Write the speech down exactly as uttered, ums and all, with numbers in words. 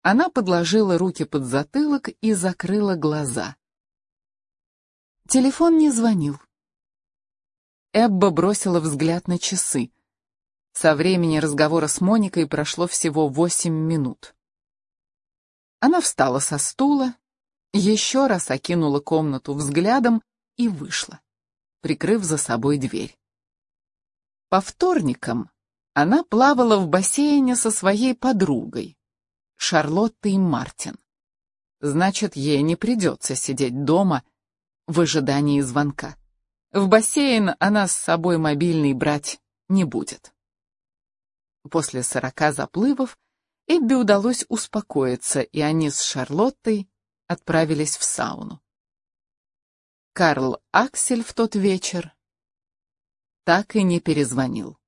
Она подложила руки под затылок и закрыла глаза. Телефон не звонил. Эбба бросила взгляд на часы. Со времени разговора с Моникой прошло всего восемь минут. Она встала со стула, еще раз окинула комнату взглядом и вышла, прикрыв за собой дверь. По вторникам она плавала в бассейне со своей подругой, Шарлоттой Мартин. Значит, ей не придется сидеть дома в ожидании звонка. В бассейн она с собой мобильный брать не будет. После сорока заплывов Эбби удалось успокоиться, и они с Шарлоттой отправились в сауну. Карл Аксель в тот вечер так и не перезвонил.